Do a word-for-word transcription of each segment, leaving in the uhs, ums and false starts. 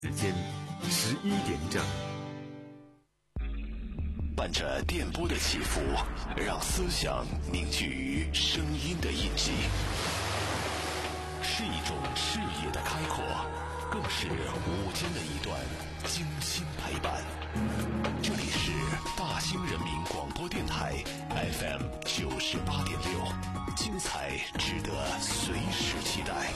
时间十一点整， 伴着电波的起伏，让思想凝聚于声音的印记，是一种视野的开阔，更是午间的一段精心陪伴。这里是大兴人民广播电台 F M 九十八点六，精彩值得随时期待。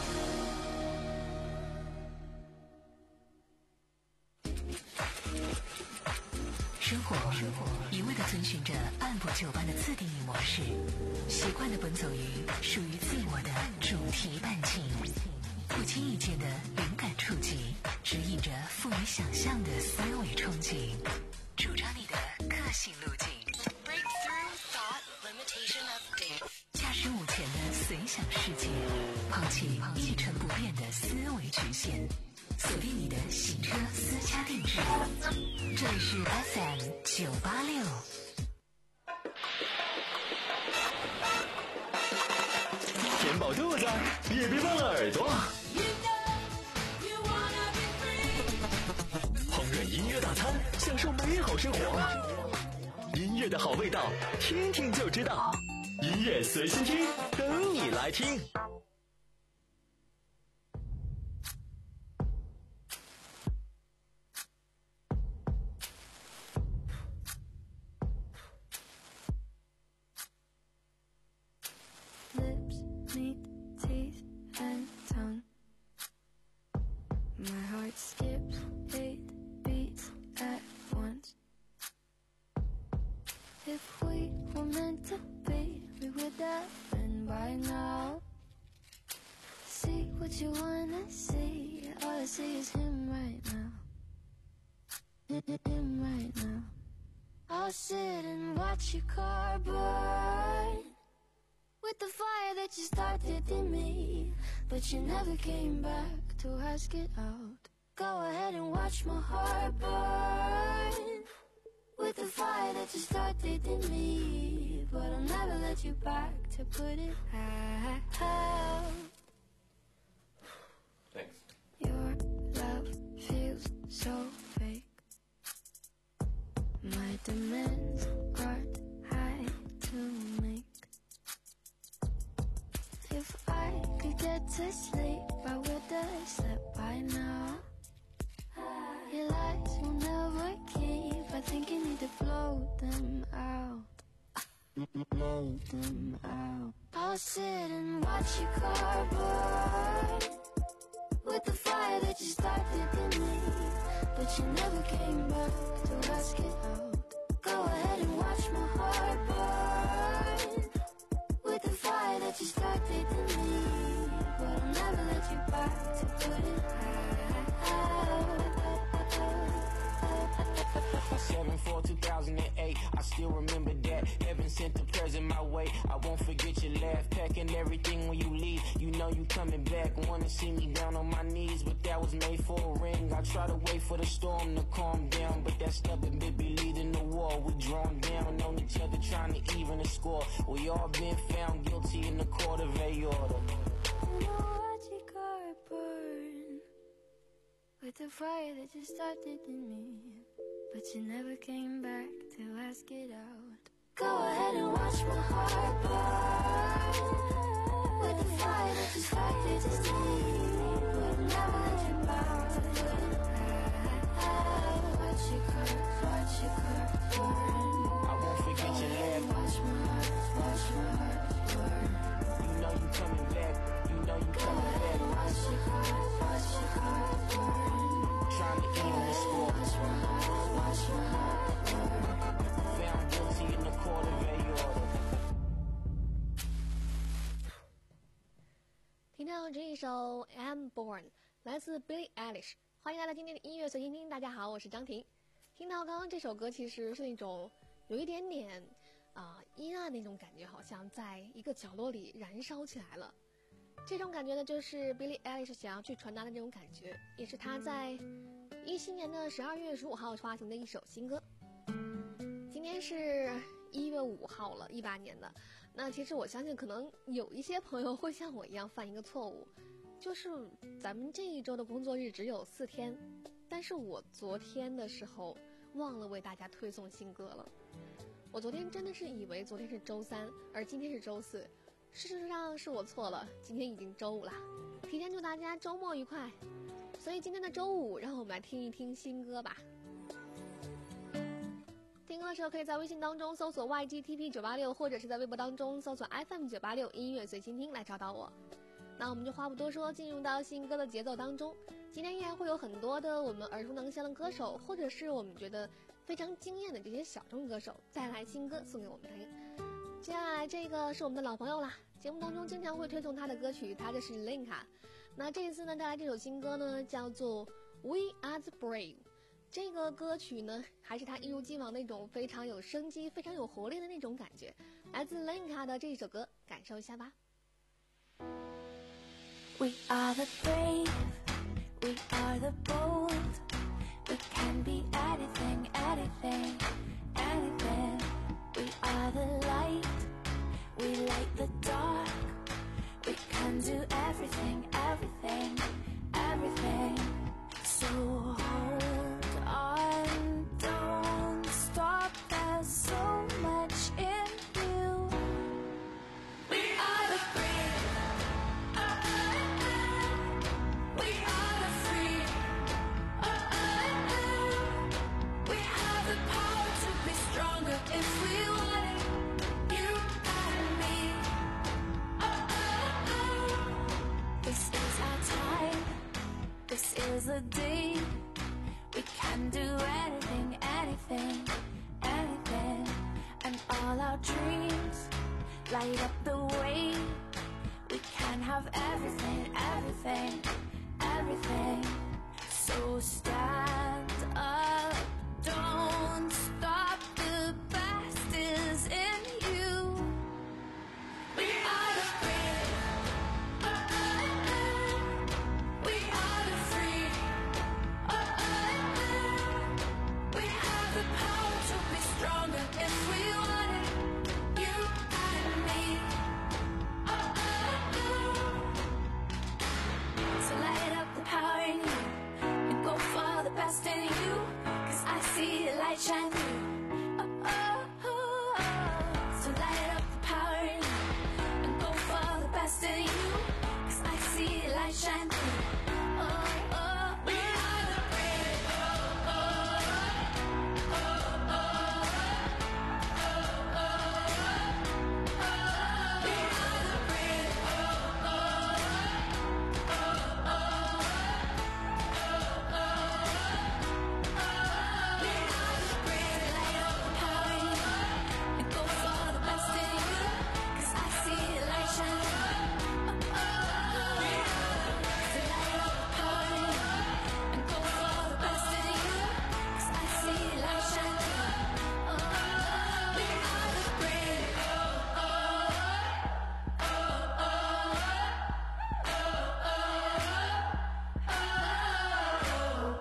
生活一味地遵循着按部就班的自定义模式，习惯地奔走于属于自我的主题伴境，不经意间的灵感触及，指引着富于想象的思维憧憬，主张你的个性路径。Breakthrough thought limitation update。驾驶午前的随想世界，抛弃一成不变的思维局限。锁定你的行车私家定制，这里是 F M 九八六。 填饱肚子，也别忘了耳朵。烹饪音乐大餐，享受美好生活。音乐的好味道，听听就知道。音乐随心听，等你来听。 I'll sit and watch your car burn with the fire that you started in me, but you never came back to ask it out. Go ahead and watch my heart burn with the fire that you started in me, but I'll never let you back to put it out. Thanks. Your love feels so fake. My demands aren't high to make. If I could get to sleep, I would have slept by now. Your lies will never keep. I think you need to blow them out. Blow them out. I'll sit and watch your car burn with the fire that you started in me, but you never came back to ask it out. Go ahead and watch my heart burn with the fire that you started in me, but I'll never let you back to put it out. seven four two thousand eight, I still remember that. Heaven sent a present my way, I won't forget your laugh. Packing everything when you leave, you know you coming back. Wanna see me down on my knees, but that was made for a ring. I try to wait for the storm to calm down, but that stubborn baby leading the war. We drawn down on each other, trying to even the score. We all been found guilty in the court of aorta. Watch your car burn with the fire that you started in me, but you never came back to ask it out. Go ahead and watch my heart burn with the fire that you started to see, but I'll never let you back to put it out. Watch your car, watch your car burn. I won't forget your laugh. Watch my heart, watch my heart burn. You know you coming back, you know you Go coming ahead back. and watch your car, watch your car burn. Trying to even the score. Watch my heart, watch my heart burn. Found guilty in the court of aorta. 听到这一首 I'm Born 来自 Billie Eilish， 欢迎来到今天的音乐随心听。大家好，我是张婷。听到刚刚这首歌，其实是那种有一点点啊、呃、阴暗那种感觉，好像在一个角落里燃烧起来了。这种感觉呢，就是 Billie Eilish 想要去传达的那种感觉，也是她在一七年的十二月十五号发行的一首新歌。今天是一月五号了，一八年的。那其实我相信，可能有一些朋友会像我一样犯一个错误，就是咱们这一周的工作日只有四天， 但是我昨天的时候忘了为大家推送新歌了。我昨天真的是以为昨天是周三，而今天是周四。事实上是我错了，今天已经周五了。提前祝大家周末愉快。所以今天的周五，让我们来听一听新歌吧。听歌的时候可以在微信当中搜索 Y G T P 九八六， 或者是在微博当中搜索 F M 九八六 音乐随心听来找到我。那我们就话不多说，进入到新歌的节奏当中。今天依然会有很多的我们耳熟能详的歌手，或者是我们觉得非常惊艳的这些小众歌手再来新歌送给我们听。接下来这个是我们的老朋友啦，节目当中经常会推送他的歌曲，他就是 Linka。 那这一次呢带来这首新歌呢叫做 We Are The Brave。 这个歌曲呢还是他一如既往那种非常有生机非常有活力的那种感觉，来自 Linka 的这一首歌，感受一下吧。 We are the brave, we are the bold, we can be anything, anything, anything. We are the light, we light the dark, we can do everything, everything, everything. So hold on, don't stop, there's so much in you. We are the brave, we are the free, we have the power to be stronger if we want it, you and me. This is our time, this is the day, we can do anything, anything, anything. And all our dreams light up the way, we can have everything, everything, everything. So stand up, don't stop, the best is in you. We are the brave, we are the free, we have the power to be stronger if we want it, you and me. So light up the power in you and go for the best in you, 'cause I see a light shine through. Oh, oh, oh, oh. So light up the power in you and go for the best in you, 'cause I see a light shine through. Oh, oh, we are the brave. Oh, oh, oh, oh, oh, oh, oh. We are the brave. Oh, oh, oh, oh, oh, oh. We are the brave. Light up the power in you and go for the best in you, 'cause I see a light shine through. Oh, oh, we are the brave. So light up the power in you and go for the best in you, 'cause I see a light shine through. Oh, we are the brave. Oh, oh, oh, oh, oh, oh.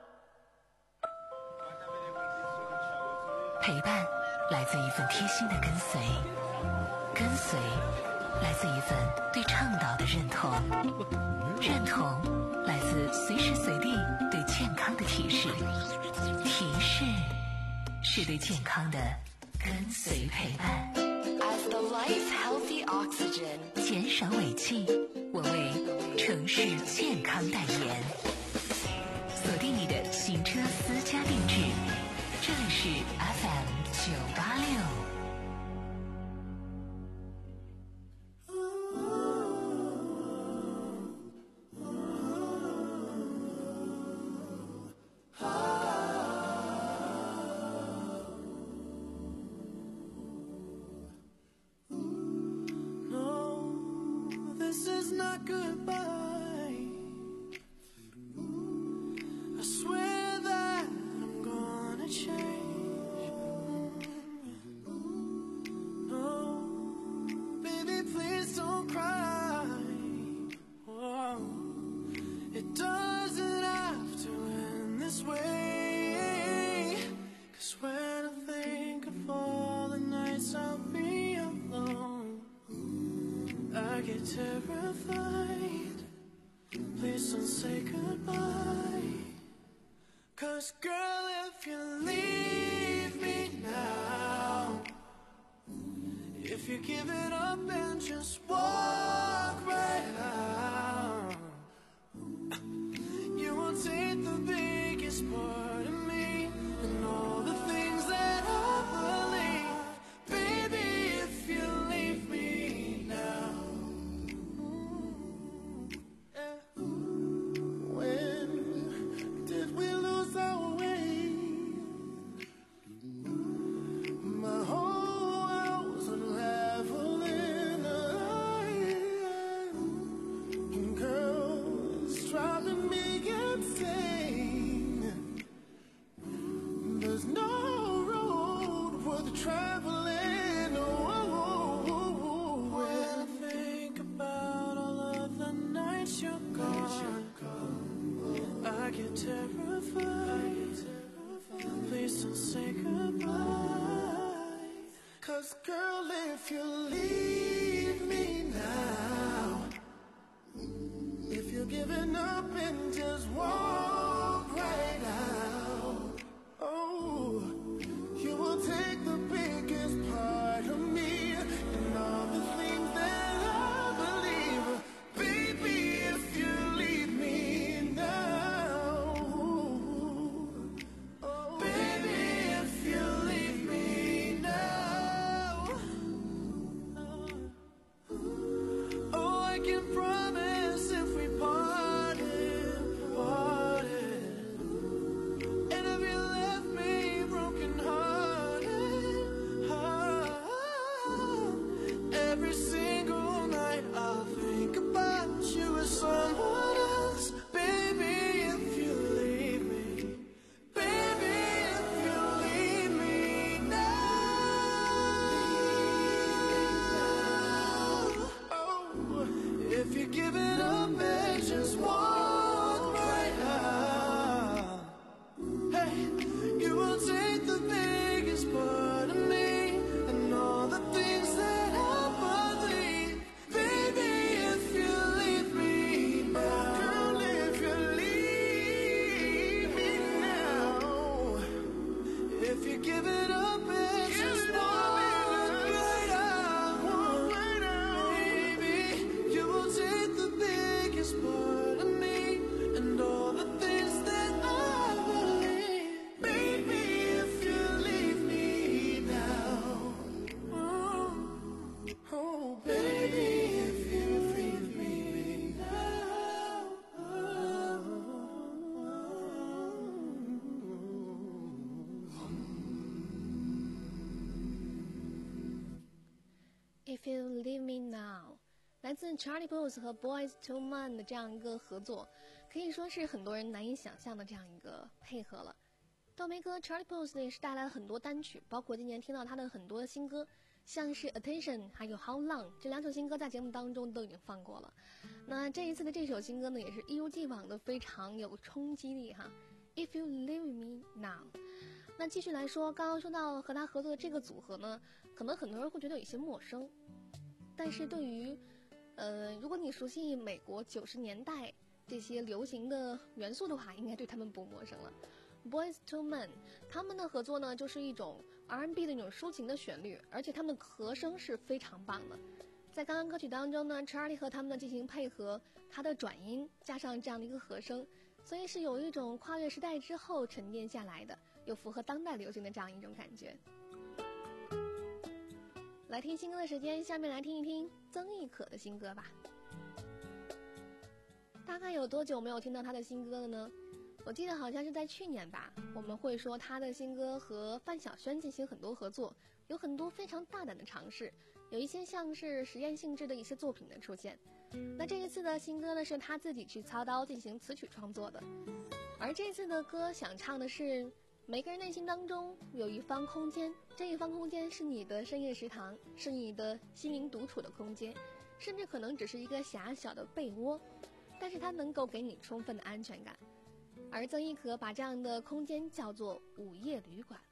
陪伴来自一份贴心的跟随，跟随来自一份对倡导的认同，认同来自随时随地对健康的提示，提示是对健康的跟随陪伴。 As the life healthy oxygen， 减少尾气，我为城市健康代言。锁定你的行车私家定制，这里是 F M 九八六。 Terrified, please don't say goodbye. Cause girl, if you leave me now, if you give it up and just walk right out, you will take the biggest part of me and all the things that I believe. Baby, if you leave me now. When did we lose our way? My whole world was unraveling. Girl, it's driving me insane. There's no road worth traveling. Oh, when I think about all of the nights you're gone, I get terrified. Please don't say goodbye. Cause girl, if you leave me now, if you're giving up and just walk right out, oh, you will take the biggest part of me and all the things that I believe. Baby, if you leave me now, oh, baby, if you leave me now, oh, I can promise if we parted, parted, and if you left me broken hearted, every single night I'll think about you as someone else. Baby, if you leave me, baby, if you leave me now, oh, if you give it up and just walk right out, hey, you will take the biggest part of me and all the things that I believe. Baby, if you leave me now, girl, if you leave me now, if you give it up and just walk right out, walk right out, baby, you will take the biggest part of me and all the things that I believe. Baby, if you leave me now, oh, oh, baby, if you leave me now, If You Leave Me Now， 来自 Charlie Puth 和 Boyz two Men 的这样一个合作，可以说是很多人难以想象的这样一个配合了。刀梅哥 Charlie Puth 呢也是带来了很多单曲，包括今年听到他的很多的新歌，像是 Attention 还有 How Long 这两首新歌在节目当中都已经放过了。那这一次的这首新歌呢也是一如既往的非常有冲击力哈。If You Leave Me Now， 那继续来说，刚刚说到和他合作的这个组合呢，可能很多人会觉得有些陌生，但是对于呃，如果你熟悉美国九十年代这些流行的元素的话，应该对他们不陌生了。Boyz two Men 他们的合作呢，就是一种 R and B 的那种抒情的旋律，而且他们的和声是非常棒的。在刚刚歌曲当中呢 ，Charlie 和他们的进行配合，他的转音加上这样的一个和声，所以是有一种跨越时代之后沉淀下来的，又符合当代流行的这样一种感觉。来听新歌的时间，下面来听一听曾轶可的新歌吧。大概有多久没有听到他的新歌了呢？我记得好像是在去年吧，我们会说他的新歌和范晓萱进行很多合作，有很多非常大胆的尝试，有一些像是实验性质的一些作品的出现。那这一次的新歌呢，是他自己去操刀进行词曲创作的，而这次的歌想唱的是每个人内心当中有一方空间，这一方空间是你的深夜食堂，是你的心灵独处的空间，甚至可能只是一个狭小的被窝，但是它能够给你充分的安全感。而曾轶可把这样的空间叫做午夜旅馆，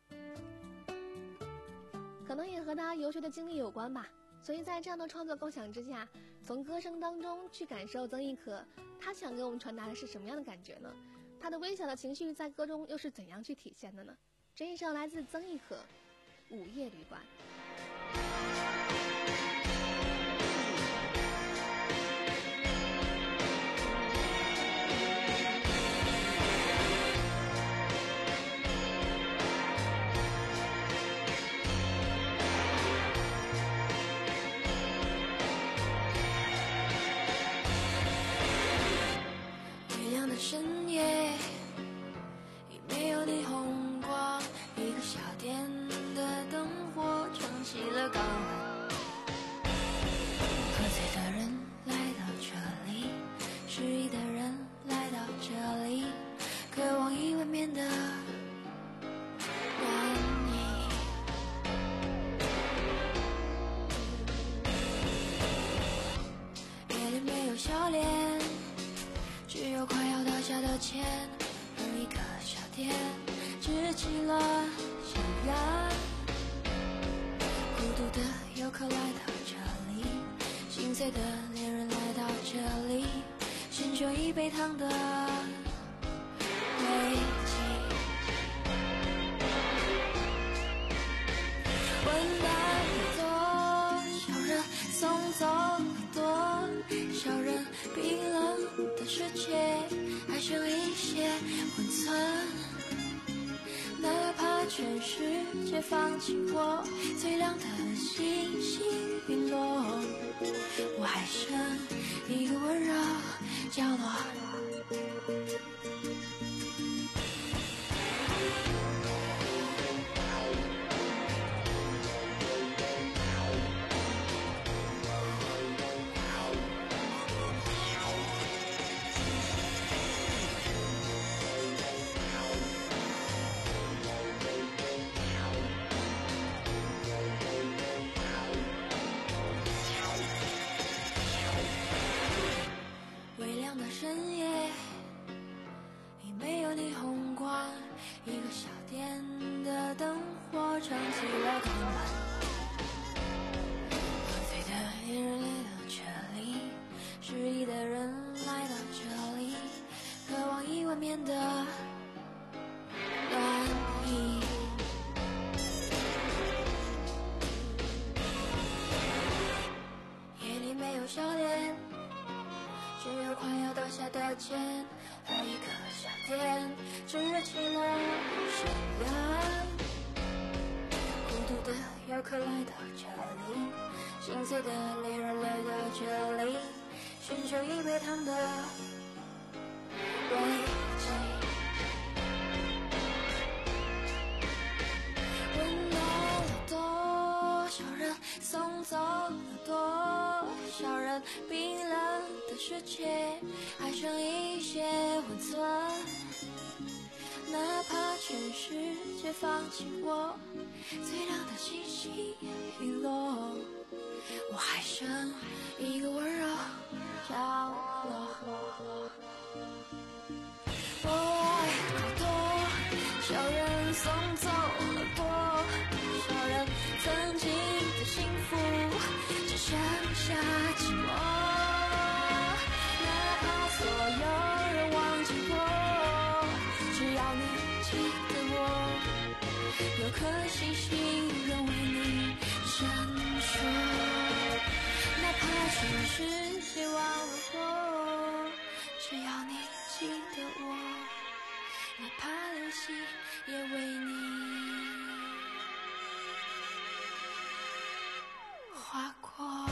可能也和他游学的经历有关吧。所以在这样的创作构想之下，从歌声当中去感受曾轶可他想给我们传达的是什么样的感觉呢？ 他的微小的情绪在歌中又是怎样去体现的呢？这一首来自曾轶可《午夜旅馆》。 深夜已没有霓虹光，一个小店的灯火撑起了港湾。喝醉的人来到这里，失意的人来到这里，渴望已未眠的暖意。夜里没有笑脸，只有快要倒下的钱，而一个小店支起了夕阳。孤独的游客来到这里，心碎的恋人来到这里，寻求一杯汤的慰藉。混蛋了多少人，送走了多少人，冰冷的世界还剩一些温存，哪怕全世界放弃我，最亮的星星陨落，我还剩一个温柔角落。深夜已没有霓虹光，一个小店的灯火撑起了港湾。喝醉的恋人来到这里，失意的人来到这里，渴望已未眠的暖意。夜里没有笑脸，只有快要倒下的钱，而一个小店支起了夕阳。孤独的游客来到这里，心碎的恋人来到这里，寻求一杯汤的慰藉。温暖了多少人，送走了多少人，冰冷的世界还剩一些温存，哪怕全世界放弃我，最亮的星星陨落，我还剩一个温柔角落。我爱了多少人，送走了多少人，曾经的幸福只剩下寂寞，哪怕所有人忘记我，只要你记得我，有颗星星仍为你闪烁，哪怕全世界忘了我，只要你记得我，哪怕流星也为你划过。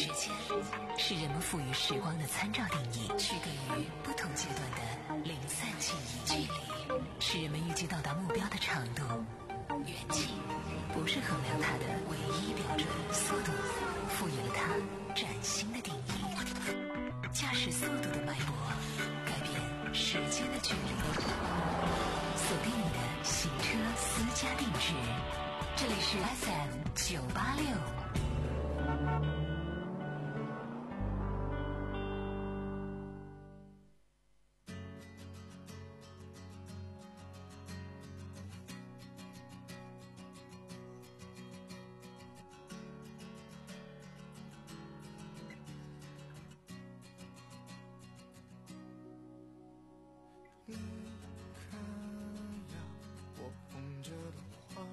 时间是人们赋予时光的参照定义，区隔于不同阶段的零散记忆。距离是人们预计到达目标的长度，远近不是衡量它的唯一标准。速度赋予了它崭新的定义，驾驶速度的脉搏改变时间的距离。锁定你的行车私家定制，这里是 S M 九八六。 你看呀，我捧着的花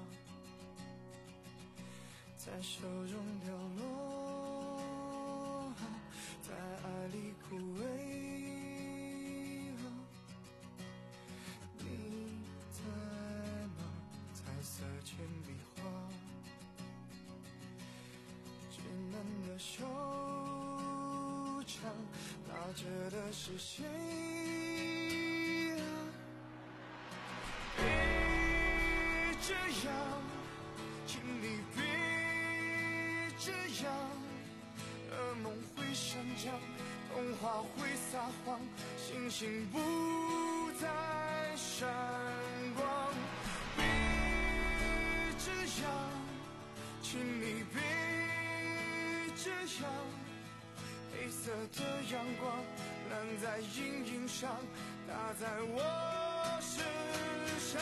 在手中掉落，在爱里枯萎。你在吗？彩色铅笔画，稚嫩的手掌拿着的是谁？这样，请你别这样，噩梦会生长，童话会撒谎，星星不再闪光。别这样，请你别这样，黑色的阳光烂在阴影上，打在我身上。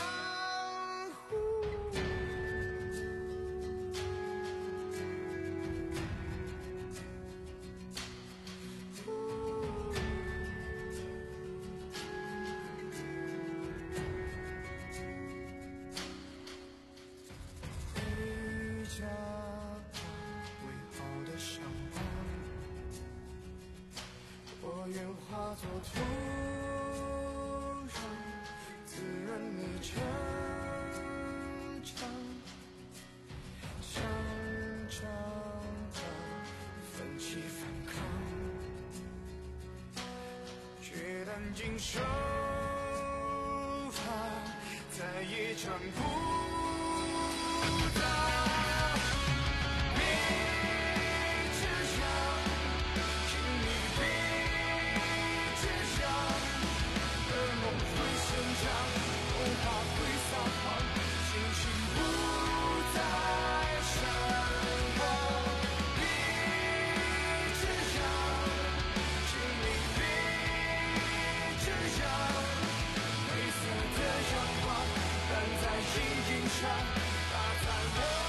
化作土壤，滋润你成长，想长大，奋起反抗，决断经受它，再也唱不到。打在我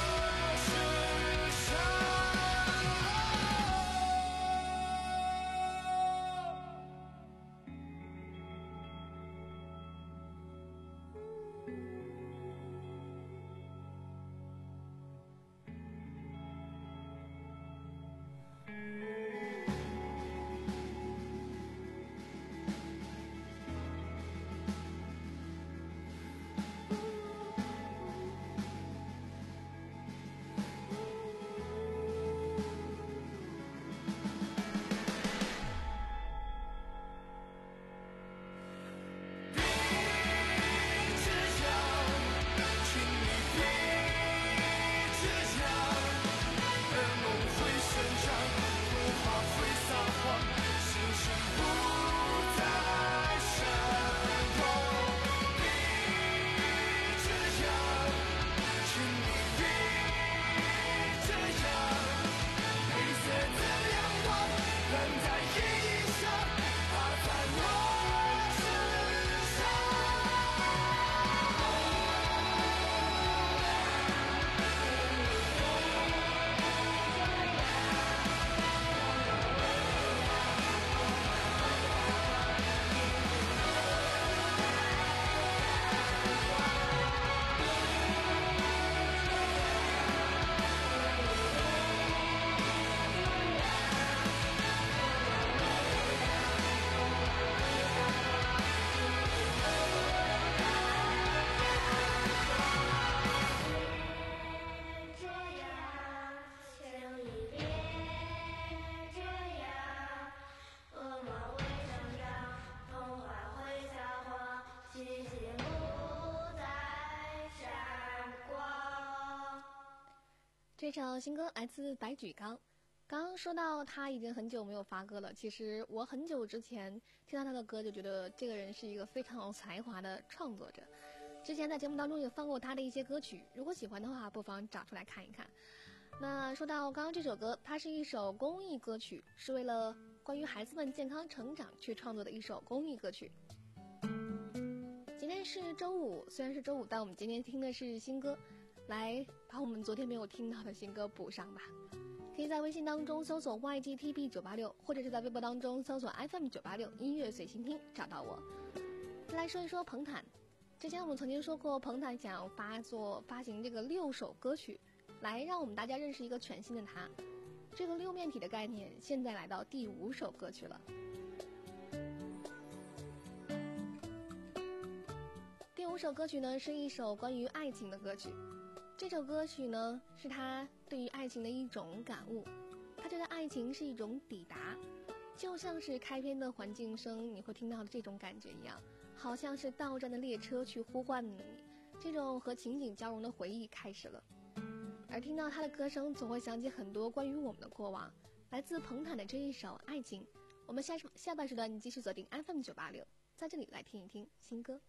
这首新歌来自白举纲。刚刚说到他已经很久没有发歌了，其实我很久之前听到他的歌就觉得这个人是一个非常有才华的创作者。之前在节目当中也放过他的一些歌曲，如果喜欢的话不妨找出来看一看。那说到刚刚这首歌，它是一首公益歌曲，是为了关于孩子们健康成长去创作的一首公益歌曲。今天是周五，虽然是周五，但我们今天听的是新歌，来把我们昨天没有听到的新歌补上吧。可以在微信当中搜索 Y G T B 九八六， 或者是在微博当中搜索 F M 九八六 音乐随心听找到我。再来说一说彭坦，之前我们曾经说过彭坦想要发作发行这个六首歌曲，来让我们大家认识一个全新的他。这个六面体的概念现在来到第五首歌曲了。第五首歌曲呢是一首关于爱情的歌曲，这首歌曲呢是他对于爱情的一种感悟，他觉得爱情是一种抵达，就像是开篇的环境声你会听到的这种感觉一样，好像是到站的列车去呼唤你，这种和情景交融的回忆开始了。而听到他的歌声总会想起很多关于我们的过往，来自彭坦的这一首爱情。我们下下半时段你继续锁定 F M 九八六，在这里来听一听新歌。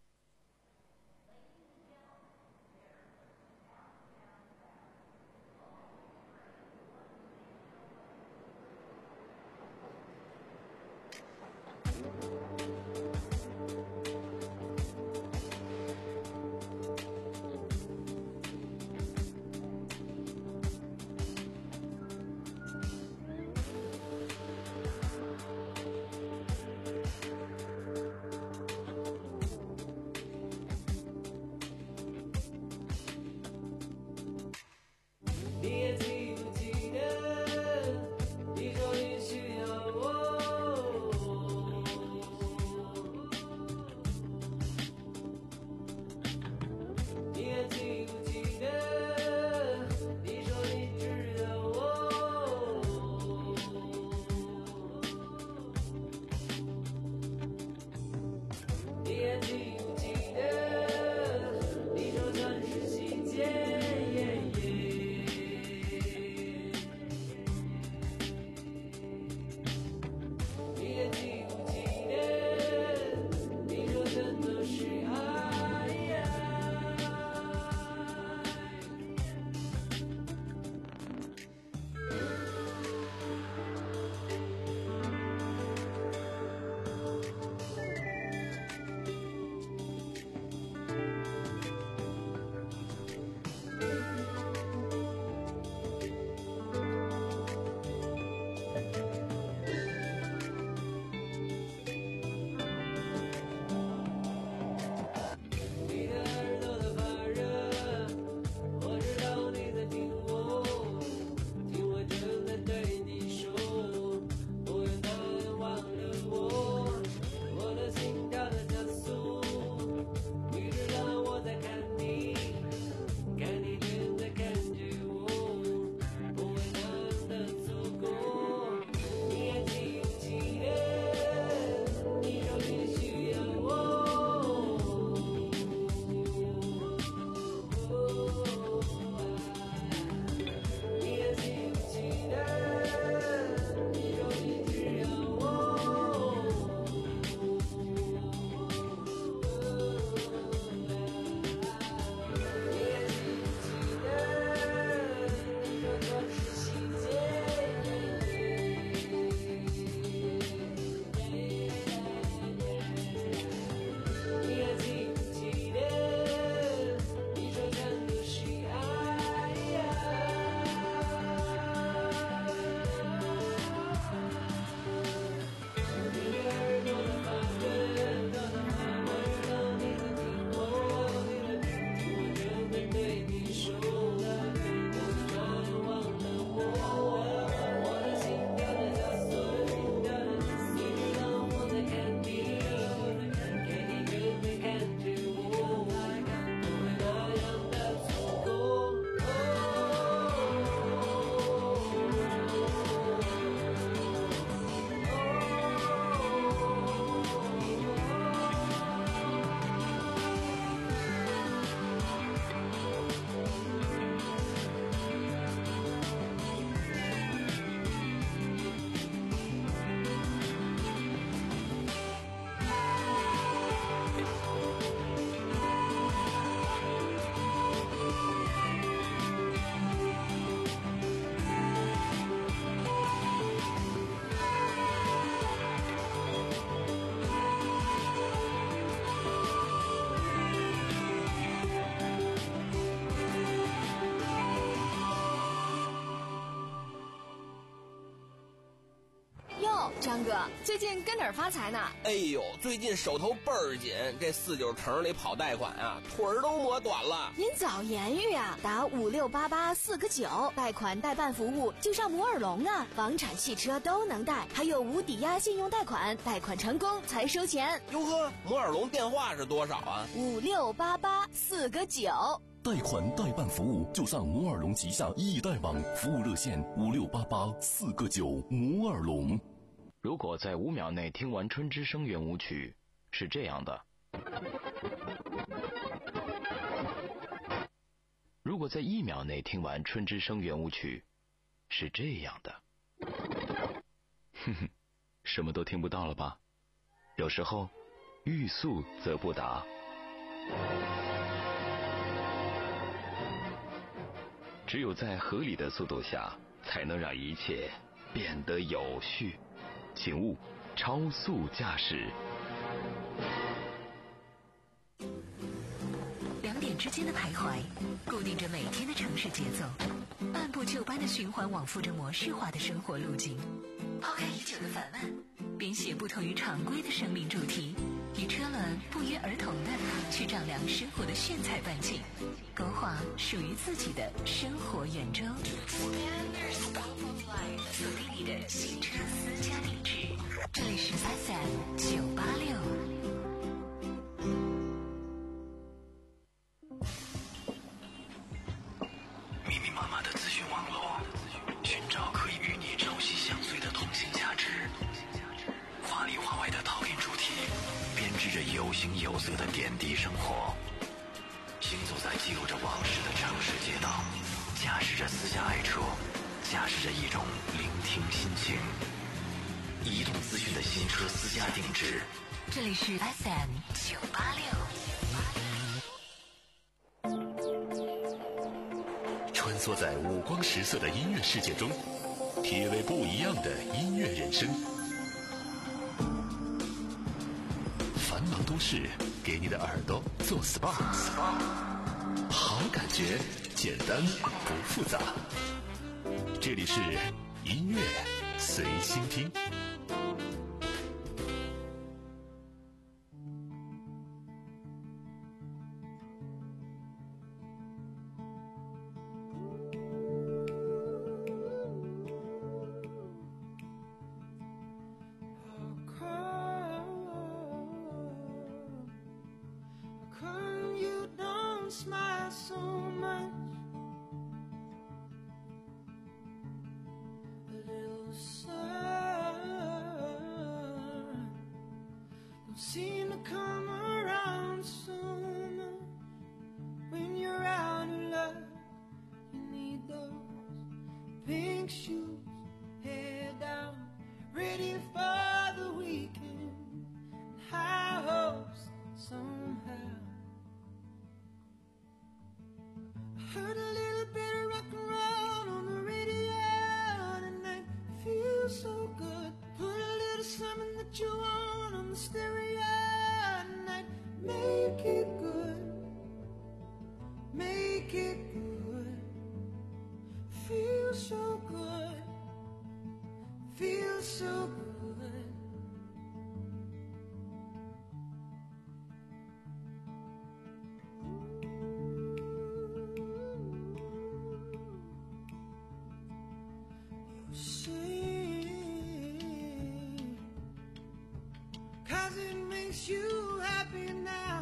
张哥，最近跟哪儿发财呢？ 哎呦，最近手头倍儿紧，这四九城里跑贷款啊，腿儿都磨短了。 您早言语啊，打五六八八四个九，贷款代办服务就上摩尔龙啊，房产、汽车都能贷，还有无抵押信用贷款，贷款成功才收钱。 哟呵，摩尔龙电话是多少啊？ 五六八八四个九。 贷款代办服务就上摩尔龙旗下易贷网，服务热线五六八八四个九。摩尔龙。 如果在五秒内听完春之声圆舞曲，是这样的；如果在一秒内听完春之声圆舞曲，是这样的。哼哼，什么都听不到了吧？有时候，欲速则不达。只有在合理的速度下，才能让一切变得有序。请勿超速驾驶。 两点之间的徘徊，固定着每天的城市节奏，按部就班的循环往复着模式化的生活路径。抛开已久的烦闷，编写不同于常规的生命主题，与车轮不约而同的去丈量生活的炫彩半径，勾画属于自己的生活圆周。锁定你的新车私家定制，这里是 F M 九八六。 密密麻麻的资讯网络，寻找可以与你朝夕相随的通信价值。华里华外的套印主题，编织着有形有色的点滴生活。行走在记录着往事的城市街道，驾驶着私家爱车，驾驶着一种聆听心情。移动资讯的新车私家定制， 这里是 F M 九八六。 穿梭在五光十色的音乐世界中，体味不一样的音乐人生。繁忙都市给你的耳朵做 S P A， 好感觉，简单不复杂。这里是音乐随心听。 Seem to come around sooner when you're out of luck. You need those pink shoes, head down, ready for the weekend. High hopes somehow. I heard a little bit of rock and roll on the radio tonight. Feels so good. Put a little something that you want on the stereo. Make it good, make it good. Feel so good, feel so good. You sing 'cause it makes you happy now.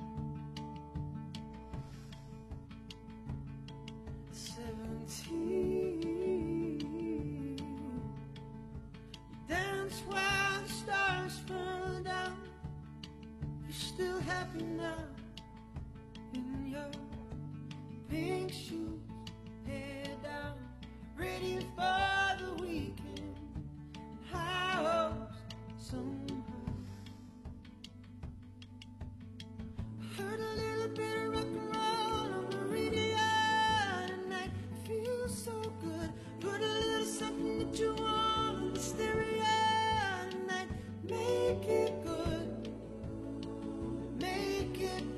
Seventeen, you dance while the stars fall down. You're still happy now in your pink shoes, head down, ready for the weekend. High hopes somehow. Heard a little bit of rock and roll on the radio tonight. Feels so good. Put a little something that you want on the stereo tonight. Make it good, make it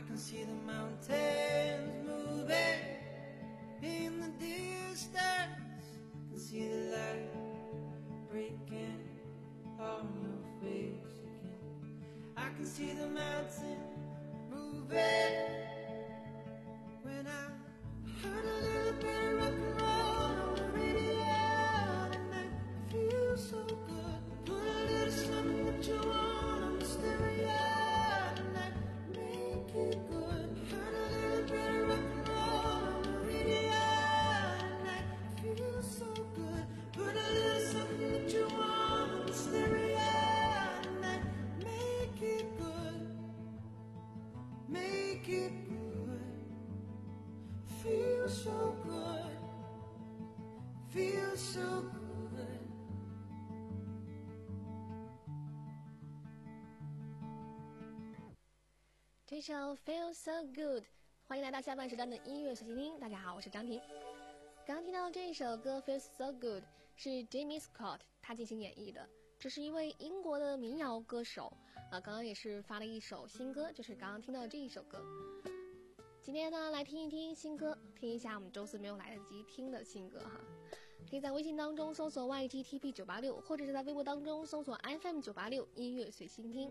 can see the mountains moving in the distance. I can see the light breaking on your face again. I can see the mountain moving. When I heard a little bit of rock and roll on the radio tonight, it feels so good. Put a little something that you want on the stereo tonight, make it good. Heard a little bit of rock and roll on the radio tonight, it feels so good. Put a little something that you want on the stereo tonight, make it good, make it good. Feels so good, feels so good. 这首 Feel So Good， 欢迎来到下半时段的音乐随心听。大家好，我是张婷。刚刚听到这首歌 Feel So Good 是 Jamie Scott 他进行演绎的，这是一位英国的民谣歌手啊，刚刚也是发了一首新歌，就是刚刚听到的这一首歌。今天呢，来听一听新歌，听一下我们周四没有来得及听的新歌哈。可以在微信当中搜索 Y G T P 九八六， 或者是在微博当中搜索 F M 九八六 音乐随心听。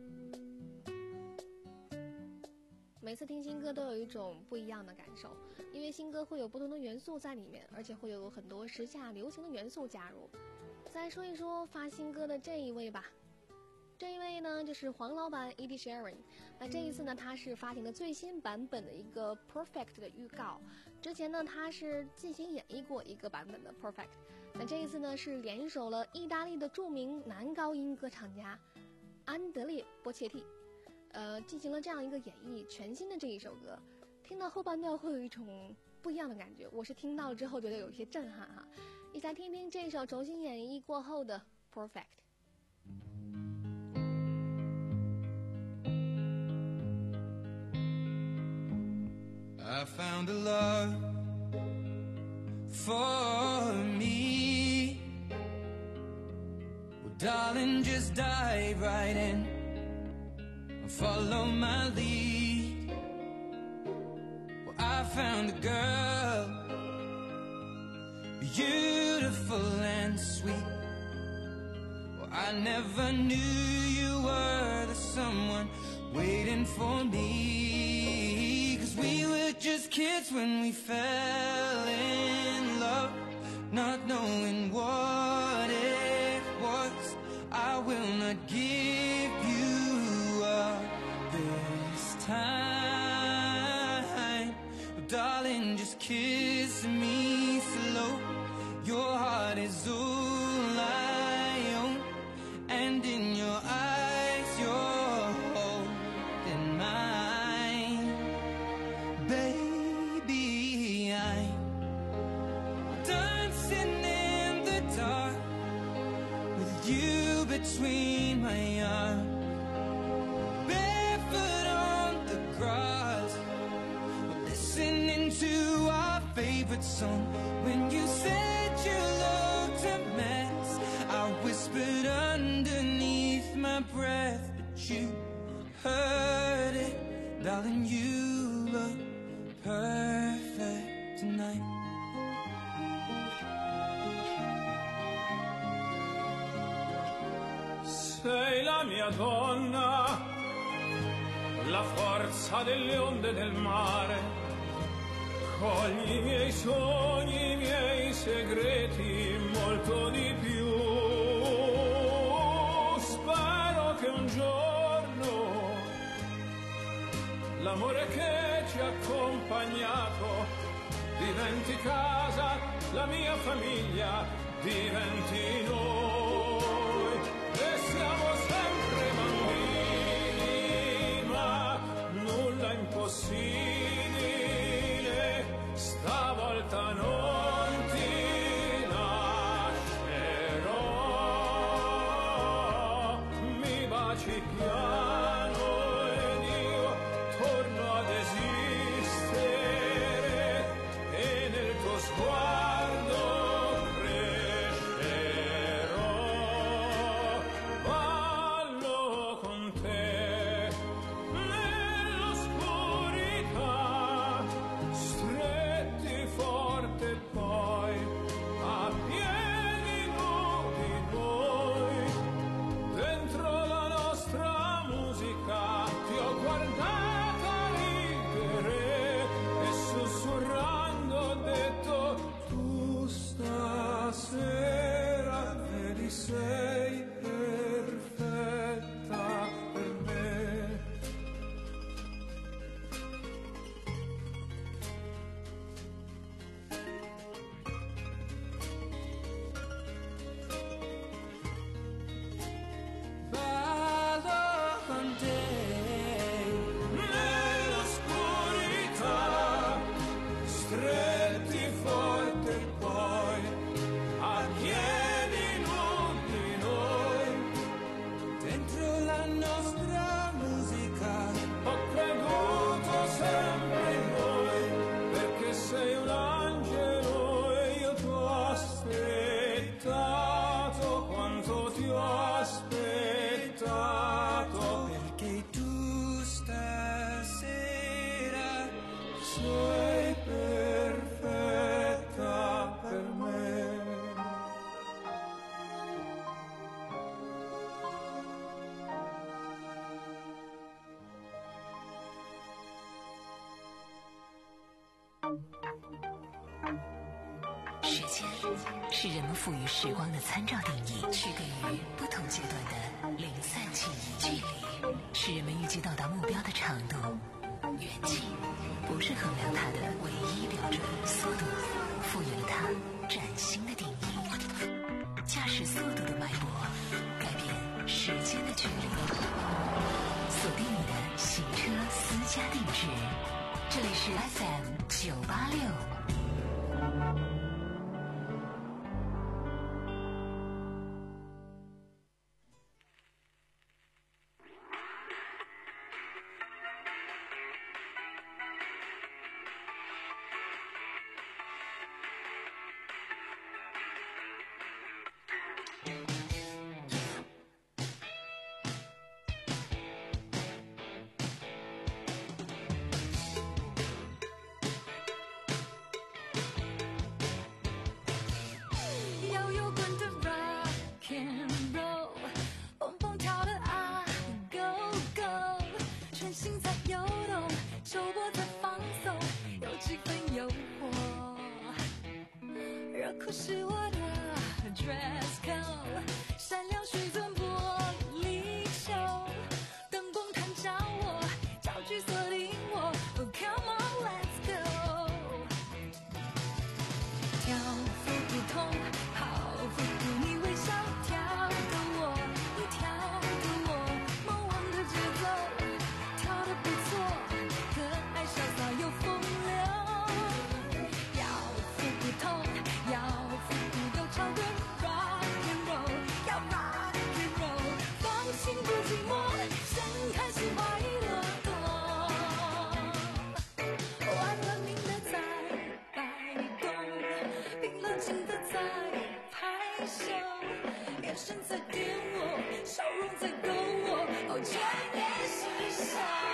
每次听新歌都有一种不一样的感受，因为新歌会有不同的元素在里面，而且会有很多时下流行的元素加入。再说一说发新歌的这一位吧，这一位呢就是黄老板 Ed Sheeran。 那这一次呢，他是发行了最新版本的一个 Perfect 的预告，之前呢他是进行演绎过一个版本的 Perfect， 那这一次呢是联手了意大利的著名男高音歌唱家安德烈波切蒂，呃，进行了这样一个演绎，全新的这一首歌，听到后半段会有一种不一样的感觉，我是听到了之后觉得有一些震撼哈。一起来听听这首重新演绎过后的 Perfect。 I found a love for me. Well, darling, just dive right in. Follow my lead. Well, I found a girl, beautiful and sweet. Well, I never knew you were the someone waiting for me. 'Cause we were just kids when we fell in love, not knowing what it was. I will not give you up this time. Oh, darling, just kiss me slow. Your heart is all I own, and in your eyes you're holding mine. Baby, I'm dancing in the dark with you between my arms, barefoot on the grass, listening to our favorite song. When you said you looked a mess, I whispered underneath my breath, but you heard it. Darling, you look perfect tonight. Sei la mia donna, la forza delle onde del mare. Cogli i miei sogni, i miei segreti, molto di più. Spero che un giorno l'amore che ci ha accompagnato diventi casa, la mia famiglia diventi noi. E siamo sempre bambini, ma nulla impossibile, stavolta non ti lascerò. Mi baci piano ed io torno ad esistere, e nel tuo sguardo crescerò. 时间是人们赋予时光的参照定义，区隔于不同阶段的零散记忆。距离是人们预计到达目标的长度，远近不是衡量它的唯一标准。速度赋予了它崭新的定义，驾驶速度的脉搏改变时间的距离。锁定你的行车私家定制，这里是 F M 九八六。 可是我的 dress code 闪亮水准玻璃球，灯光探照我，焦距锁定我 oh, come on let's go， 跳舞不痛好复古，你微笑跳的我，你跳的我，梦幻的节奏，跳得不错，可爱潇洒又风流，要复不痛要复古又潮的 rock and roll， 要 rock and roll， 放心不寂寞，盛开心花一朵朵，玩了命的在摆动，拼了劲的在拍手，眼神在点我，笑容在勾我，哦，全面时尚。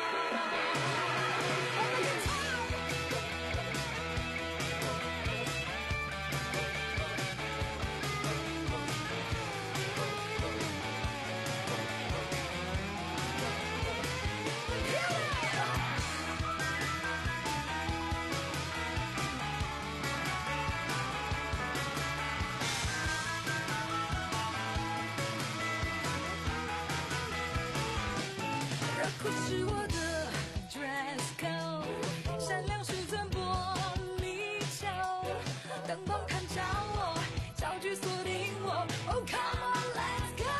可是我的 dress code 闪亮水准玻璃球，灯光看照我，焦距锁定我 oh come on let's go，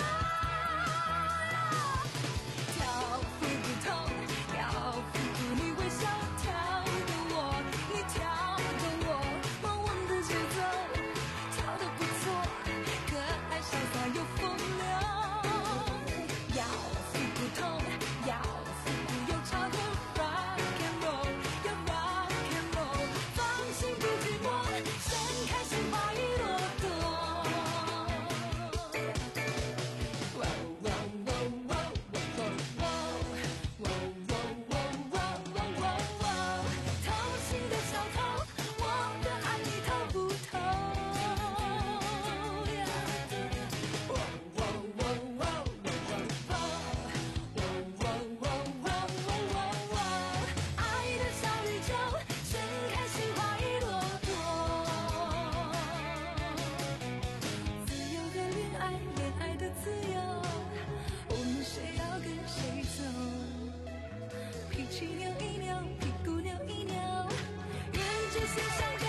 跳舞不痛要复古，你微笑跳的我，你跳的我，梦幻的节奏，跳得不错，可爱潇洒又风流，要复不痛要复古又潮的 rock and roll， 要 rock and roll， 放心不寂寞，盛开心花一朵朵。哇哇哇哇哇哇哇哇哇哇！偷心的小偷，我的爱你偷不透？哇哇哇哇哇哇！爱的小宇宙，盛开心花一朵朵。自由的恋爱，恋爱的自由，我们谁要跟谁走？脾气扭一扭，屁股扭一扭，沿着线上走。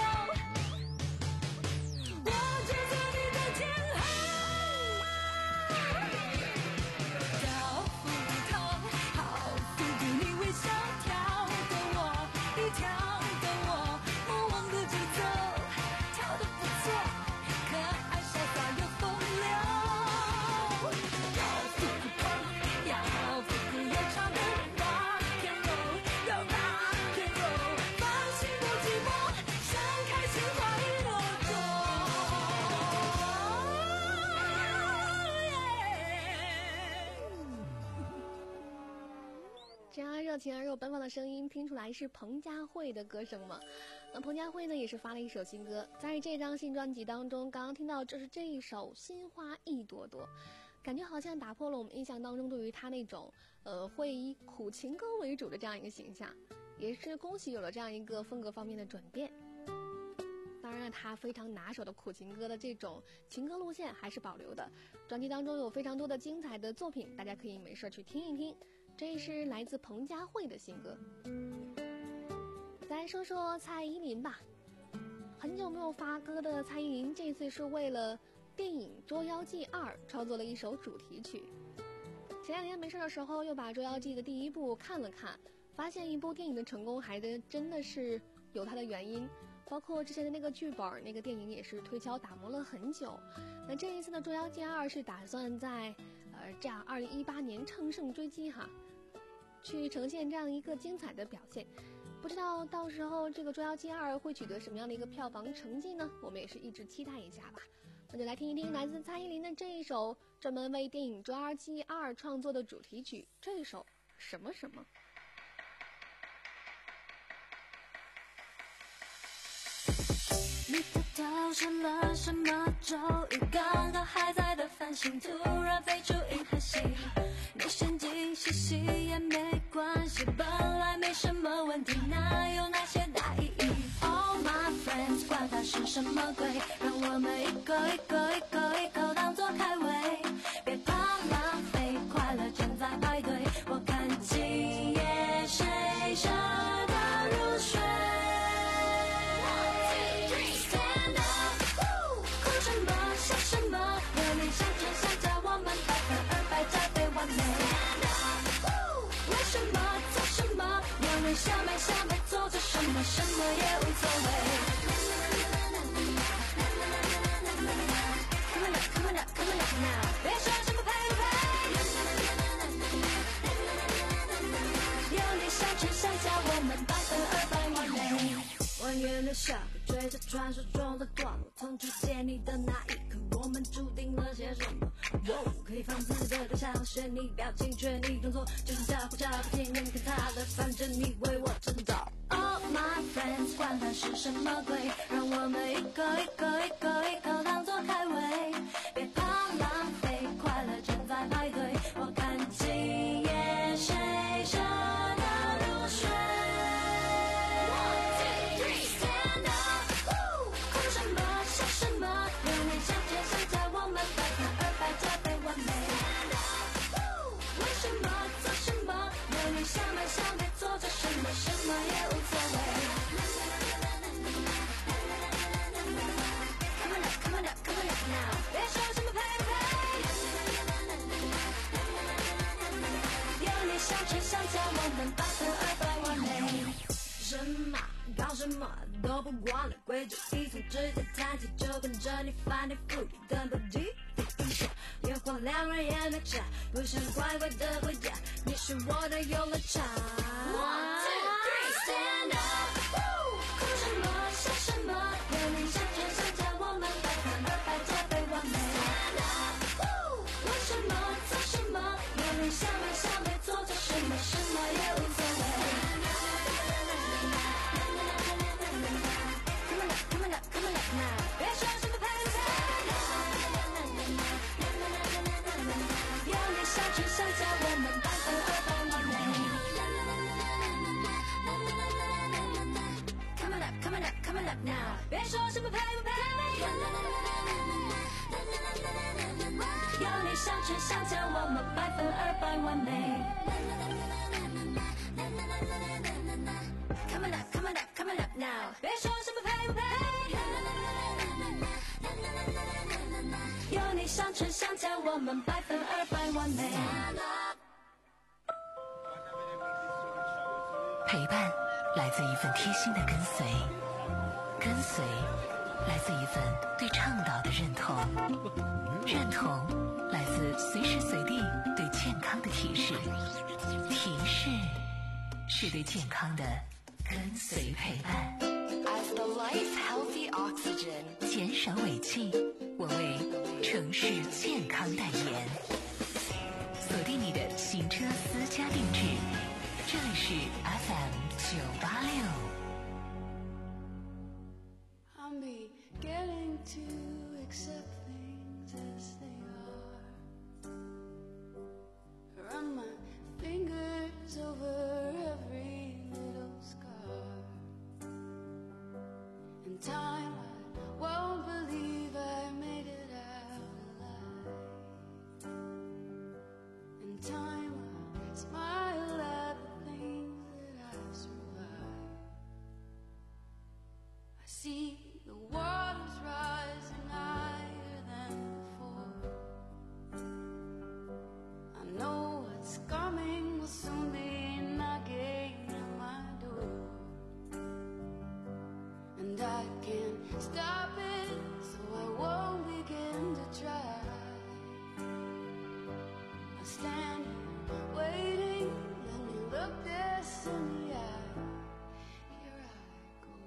我就做你的天后。跳不痛，好复古，你微笑跳的我，你跳的我，梦幻的节奏，跳得不错，可爱潇洒又风流，要复古痛，要复古又潮的 rock and roll， 要 rock and roll， 放心不寂寞，盛开心花一朵朵。 这样热情而又奔放的声音听出来是彭佳慧的歌声吗？那彭佳慧呢也是发了一首新歌，在这张新专辑当中，刚刚听到就是这一首《心花一朵朵》，感觉好像打破了我们印象当中对于她那种呃会以苦情歌为主的这样一个形象。 也是恭喜有了这样一个风格方面的转变。当然他非常拿手的苦情歌的这种情歌路线还是保留的，专辑当中有非常多的精彩的作品，大家可以没事去听一听。这是来自彭佳慧的新歌。再来说说蔡依林吧，很久没有发歌的蔡依林这次是为了电影《捉妖记二》创作了一首主题曲。前两天没事的时候又把《捉妖记》的第一部看了看，发现一部电影的成功还得真的是有它的原因，包括之前的那个剧本，那个电影也是推敲打磨了很久。那这一次的《捉妖记二》是打算在呃这样二零一八年乘胜追击哈，去呈现这样一个精彩的表现。不知道到时候这个《捉妖记二》会取得什么样的一个票房成绩呢？我们也是一直期待一下吧。那就来听一听来自蔡依林的这一首专门为电影《捉妖记二》创作的主题曲，这一首什么什么。 你偷偷吃了什么咒语？刚刚还在的繁星突然飞出银河系，你神经兮兮也没关系，本来没什么问题，哪有那些大意义 ？Oh my friends， 管它是什么鬼，让我们一口一口一口一口当作开胃，别怕浪费，快乐正在排队，我看今夜谁舍得入睡。想没想没做着什么，什么也无所谓。Come on up, come on up, come on up now， 别说什么配不配，有你相知相交，我们百分二百完美。蜿蜒的小河追着传说中的段落，从遇见你的那一刻，我们注定了些什么？哦，可以放肆的对象学你表情，学你动作，就是叫呼叫不听人看他的，反正你为我征兆。Oh my friends， 管它是什么鬼，让我们一口一口一口一口当作开胃，别怕浪费，快乐正在排队，我看今夜谁舍得入睡。想没想没做着什么，什么也无所谓。Come on up, come on up, come on up now， 别说什么配不配，有你相知相交，我们百分二百完美。什么搞什么都不管了，规矩一从指尖弹起，就跟着你翻天覆地，根本地地下，连晃两人也没差，不想乖乖的回家，你是我的游乐场。One two three stand up， 哭什么笑什么，有你相知相交，我们百分二百加倍完美。Stand up， 为什么做什么，有你想没想没做着什么，什么也无所谓。别说什么配不配，有你相知相交，我们百分二百完美。Come on up, come on up, come on up now， 别说什么配不配，有你相知相交，我们百分二百完美。Come on up, come on up, come on up now， 别说什么配不配，有你相知相交，我们百分二百完美。 陪伴来自一份贴心的跟随，跟随来自一份对倡导的认同，认同来自随时随地对健康的提示，提示是对健康的跟随陪伴。 As the life healthy oxygen， 减少尾气，我为城市健康代言。锁定你的行车私家定制，这里是 F M 九八六。 I'm beginning to accept things as they are. Run my fingers over every little time I won't believe I made it out alive. In time I smile at the things that I've survived. I see the waters rising higher than before. I know what's coming will soon be knocking at my door. And I can't stop it, so I won't begin to try. I stand here waiting, let me look this in the eye. Here I go,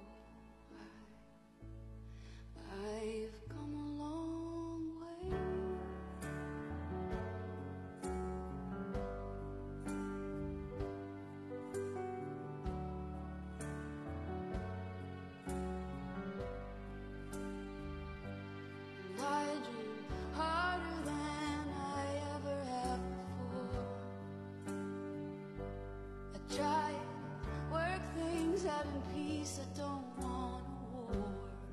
I, I've come a long way. And I dream harder than I ever have before. I try to work things out in peace, I don't want a war.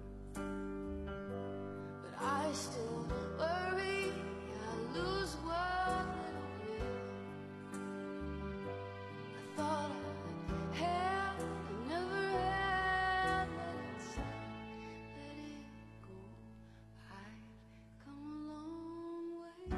But I still worry I lose one little bit. I thought I had, I never had, let it slide, let it go. I've come a long way.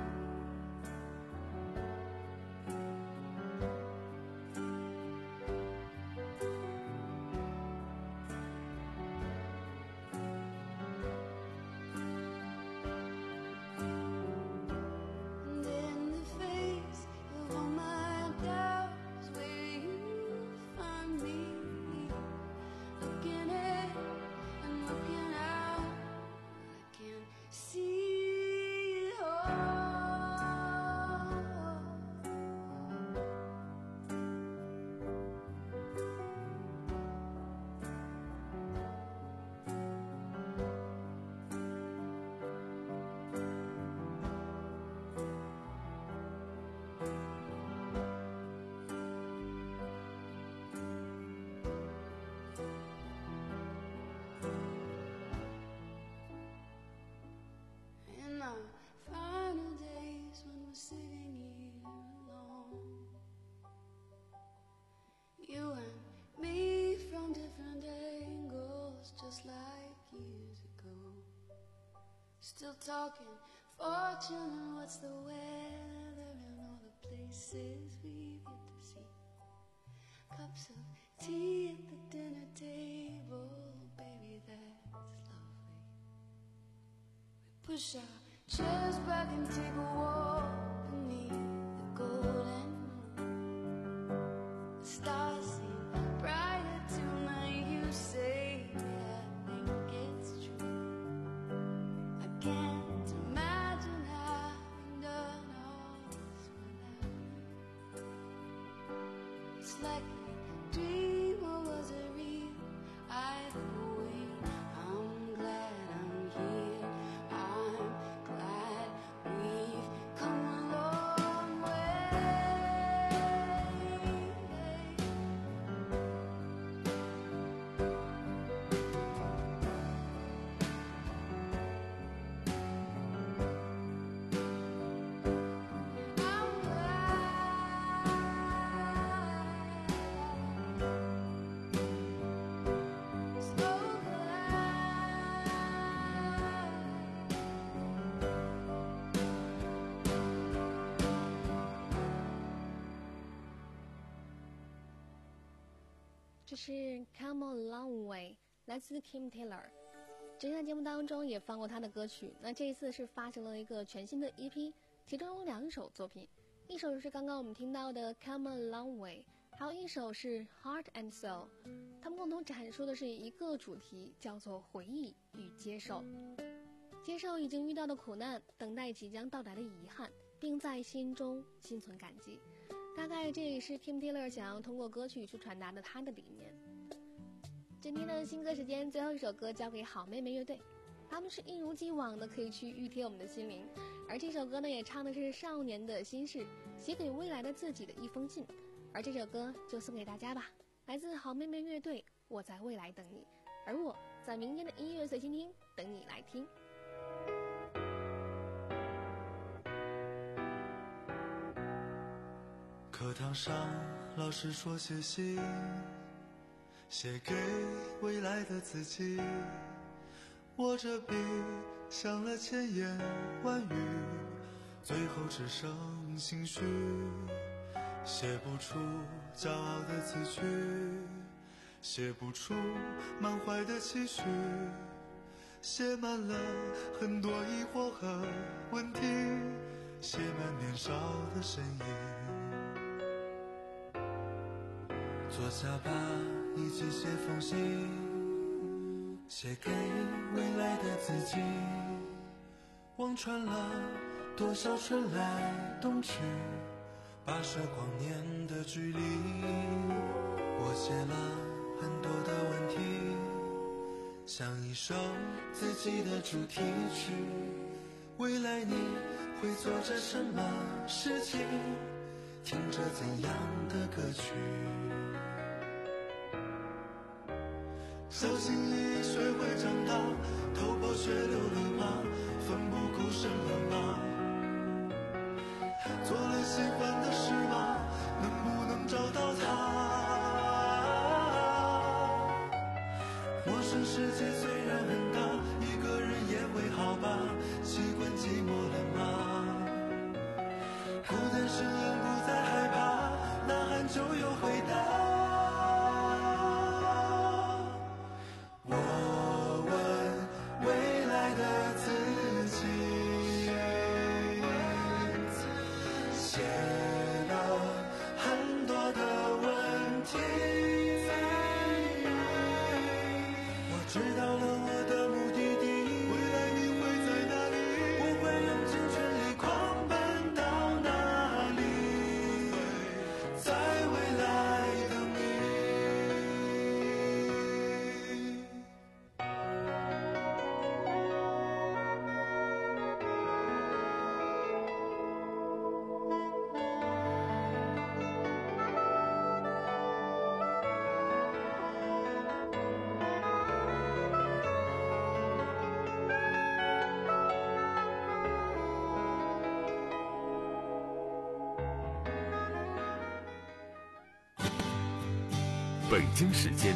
And in the face of all my doubts, where you find me, looking in and looking out, I can see it all. In our final days when we're sitting here alone, you and me from different angles, just like years ago. Still talking fortune and what's the weather and all the places we've yet to see. Cups of tea at the dinner table, baby, that's lovely. We push our chairs back and take a walk beneath the golden moon. The stars seem brighter tonight, you say, yeah, I think it's true. I can't imagine having done all this without you. It's like a dream, or was it real? Either way, I'm glad I'm here. I'm glad we've come a long way. I'm glad, so glad. 这是《Come a Long Way》，来自 Kim Taylor。之前的节目当中也放过他的歌曲，那这一次是发行了一个全新的 E P， 其中有两首作品，一首是刚刚我们听到的《Come a Long Way》，还有一首是《Heart and Soul》。他们共同阐述的是一个主题，叫做回忆与接受。接受已经遇到的苦难，等待即将到来的遗憾，并在心中心存感激。大概这也是 Kim Taylor 想要通过歌曲去传达的他的理念。今天的新歌时间，最后一首歌交给好妹妹乐队，他们是一如既往的可以去熨贴我们的心灵，而这首歌呢也唱的是少年的心事，写给未来的自己的一封信，而这首歌就送给大家吧，来自好妹妹乐队，我在未来等你。 而我在明天的音乐随心听等你来听。 课堂上老师说写信，写给未来的自己，握着笔想了千言万语，最后只剩心虚，写不出骄傲的字句，写不出满怀的期许，写满了很多疑惑和问题，写满年少的身影。坐下吧，一起写封信，写给未来的自己，望穿了多少春来冬去，跋涉光年的距离。我写了很多的问题，像一首自己的主题曲。未来你会做着什么事情，听着怎样的歌曲？小心翼翼学会长大，头破血流了吗？奋不顾身了吗？做了喜欢的事吗？能不能找到他？陌生世界虽然很大，一个人也会好吧？习惯寂寞了吗？孤单时能不再害怕，呐喊就有回答。 北京时间